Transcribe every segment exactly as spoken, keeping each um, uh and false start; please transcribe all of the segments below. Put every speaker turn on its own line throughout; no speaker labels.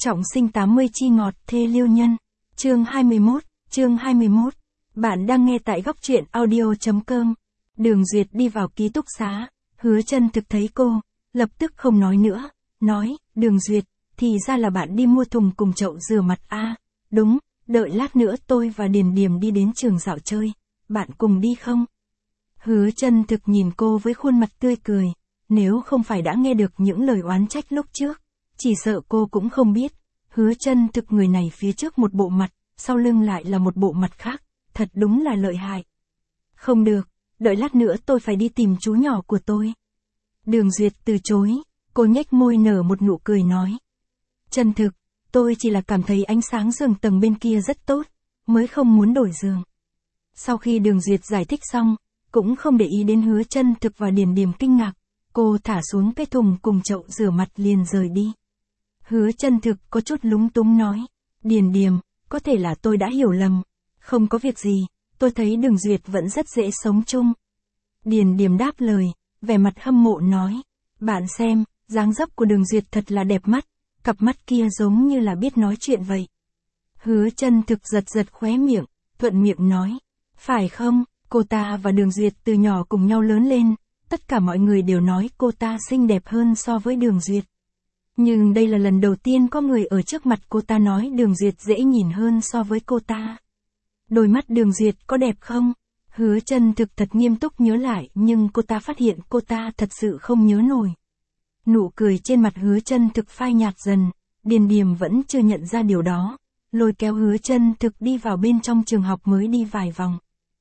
Trọng sinh tám mươi chi ngọt thê liêu nhân. Chương hai mươi mốt, chương hai mươi mốt. Bạn đang nghe tại góc truyện audio.com. Đường Duyệt đi vào ký túc xá, Hứa Chân Thực thấy cô, lập tức không nói nữa, nói, Đường Duyệt, thì ra là bạn đi mua thùng cùng chậu rửa mặt a à, đúng, đợi lát nữa tôi và Điền Điềm đi đến trường dạo chơi, bạn cùng đi không? Hứa Chân Thực nhìn cô với khuôn mặt tươi cười, nếu không phải đã nghe được những lời oán trách lúc trước, chỉ sợ cô cũng không biết, Hứa Chân Thực người này phía trước một bộ mặt, sau lưng lại là một bộ mặt khác, thật đúng là lợi hại. Không được, đợi lát nữa tôi phải đi tìm chú nhỏ của tôi. Đường Duyệt từ chối, cô nhếch môi nở một nụ cười nói. Chân Thực, tôi chỉ là cảm thấy ánh sáng giường tầng bên kia rất tốt, mới không muốn đổi giường. Sau khi Đường Duyệt giải thích xong, cũng không để ý đến Hứa Chân Thực và Điền Điềm kinh ngạc, cô thả xuống cái thùng cùng chậu rửa mặt liền rời đi. Hứa Chân Thực có chút lúng túng nói, Điền Điềm, có thể là tôi đã hiểu lầm, không có việc gì, tôi thấy Đường Duyệt vẫn rất dễ sống chung. Điền Điềm đáp lời, vẻ mặt hâm mộ nói, bạn xem, dáng dấp của Đường Duyệt thật là đẹp mắt, cặp mắt kia giống như là biết nói chuyện vậy. Hứa Chân Thực giật giật khóe miệng, thuận miệng nói, phải không, cô ta và Đường Duyệt từ nhỏ cùng nhau lớn lên, tất cả mọi người đều nói cô ta xinh đẹp hơn so với Đường Duyệt. Nhưng đây là lần đầu tiên có người ở trước mặt cô ta nói Đường Duyệt dễ nhìn hơn so với cô ta. Đôi mắt Đường Duyệt có đẹp không? Hứa Chân Thực thật nghiêm túc nhớ lại nhưng cô ta phát hiện cô ta thật sự không nhớ nổi. Nụ cười trên mặt Hứa Chân Thực phai nhạt dần, Điền Điềm vẫn chưa nhận ra điều đó, lôi kéo Hứa Chân Thực đi vào bên trong trường học mới đi vài vòng.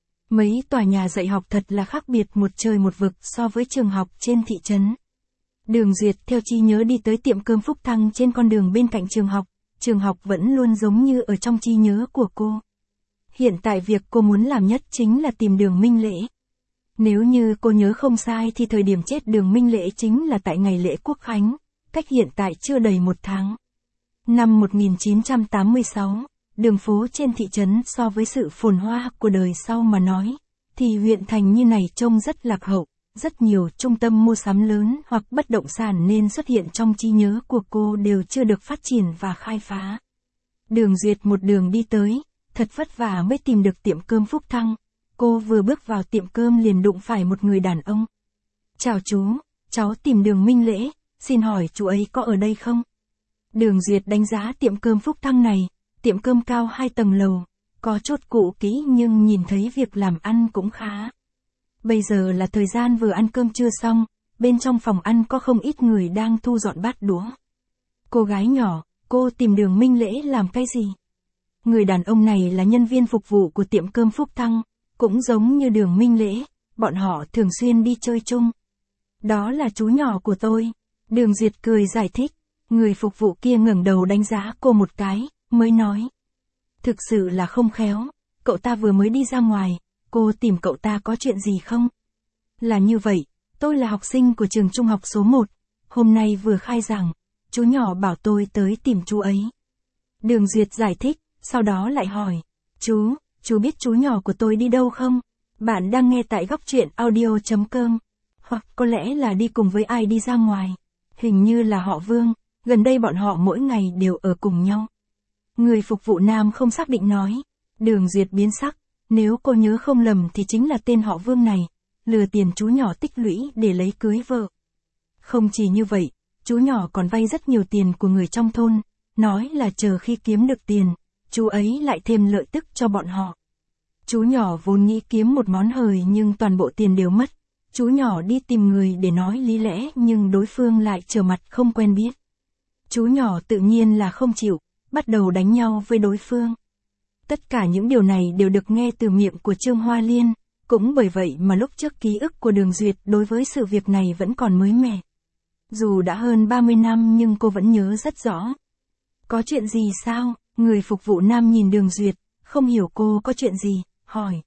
Mấy tòa nhà dạy học thật là khác biệt một trời một vực so với trường học trên thị trấn. Đường Duyệt theo trí nhớ đi tới tiệm cơm Phúc Thăng trên con đường bên cạnh trường học, trường học vẫn luôn giống như ở trong trí nhớ của cô. Hiện tại việc cô muốn làm nhất chính là tìm Đường Minh Lễ. Nếu như cô nhớ không sai thì thời điểm chết Đường Minh Lễ chính là tại ngày lễ Quốc Khánh, cách hiện tại chưa đầy một tháng. Năm một nghìn chín trăm tám mươi sáu, đường phố trên thị trấn so với sự phồn hoa của đời sau mà nói, thì huyện thành như này trông rất lạc hậu, rất nhiều trung tâm mua sắm lớn hoặc bất động sản nên xuất hiện trong trí nhớ của cô đều chưa được phát triển và khai phá. Đường Duyệt một đường đi tới, thật vất vả mới tìm được tiệm cơm Phúc Thăng, cô vừa bước vào tiệm cơm liền đụng phải một người đàn ông. Chào chú, cháu tìm Đường Minh Lễ, xin hỏi chú ấy có ở đây không? Đường Duyệt đánh giá tiệm cơm Phúc Thăng này, tiệm cơm cao hai tầng lầu, có chút cũ kỹ nhưng nhìn thấy việc làm ăn cũng khá. Bây giờ là thời gian vừa ăn cơm trưa xong, bên trong phòng ăn có không ít người đang thu dọn bát đũa. Cô gái nhỏ, cô tìm Đường Minh Lễ làm cái gì? Người đàn ông này là nhân viên phục vụ của tiệm cơm Phúc Thăng, cũng giống như Đường Minh Lễ, bọn họ thường xuyên đi chơi chung. Đó là chú nhỏ của tôi. Đường Duyệt cười giải thích, người phục vụ kia ngẩng đầu đánh giá cô một cái, mới nói. Thực sự là không khéo, cậu ta vừa mới đi ra ngoài, cô tìm cậu ta có chuyện gì không? Là như vậy, tôi là học sinh của trường trung học số một, hôm nay vừa khai giảng, chú nhỏ bảo tôi tới tìm chú ấy. Đường Duyệt giải thích, sau đó lại hỏi, chú, chú biết chú nhỏ của tôi đi đâu không? Bạn đang nghe tại góc truyện audio.com, hoặc có lẽ là đi cùng với ai đi ra ngoài. Hình như là họ Vương, gần đây bọn họ mỗi ngày đều ở cùng nhau. Người phục vụ nam không xác định nói, Đường Duyệt biến sắc, nếu cô nhớ không lầm thì chính là tên họ Vương này, lừa tiền chú nhỏ tích lũy để lấy cưới vợ. Không chỉ như vậy, chú nhỏ còn vay rất nhiều tiền của người trong thôn, nói là chờ khi kiếm được tiền, chú ấy lại thêm lợi tức cho bọn họ. Chú nhỏ vốn nghĩ kiếm một món hời nhưng toàn bộ tiền đều mất, chú nhỏ đi tìm người để nói lý lẽ nhưng đối phương lại trở mặt không quen biết. Chú nhỏ tự nhiên là không chịu, bắt đầu đánh nhau với đối phương. Tất cả những điều này đều được nghe từ miệng của Trương Hoa Liên, cũng bởi vậy mà lúc trước ký ức của Đường Duyệt đối với sự việc này vẫn còn mới mẻ. Dù đã hơn ba mươi năm nhưng cô vẫn nhớ rất rõ. Có chuyện gì sao? Người phục vụ nam nhìn Đường Duyệt, không hiểu cô có chuyện gì, hỏi.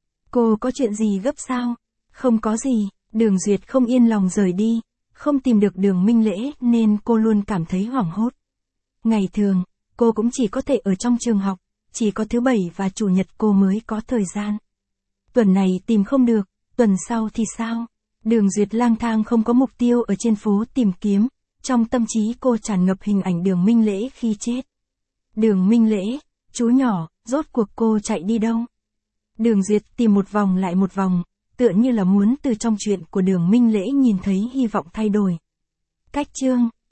Cô có chuyện gì gấp sao? Không có gì, Đường Duyệt không yên lòng rời đi, không tìm được Đường Minh Lễ nên cô luôn cảm thấy hoảng hốt. Ngày thường, cô cũng chỉ có thể ở trong trường học, chỉ có thứ bảy và chủ nhật cô mới có thời gian. Tuần này tìm không được, tuần sau thì sao? Đường Duyệt lang thang không có mục tiêu ở trên phố tìm kiếm, Trong tâm trí cô tràn ngập hình ảnh Đường Minh Lễ khi chết. Đường Minh Lễ, chú nhỏ, rốt cuộc cô chạy đi đâu? Đường Duyệt tìm một vòng lại một vòng, tựa như là muốn từ trong chuyện của Đường Minh Lễ nhìn thấy hy vọng thay đổi. Cách chương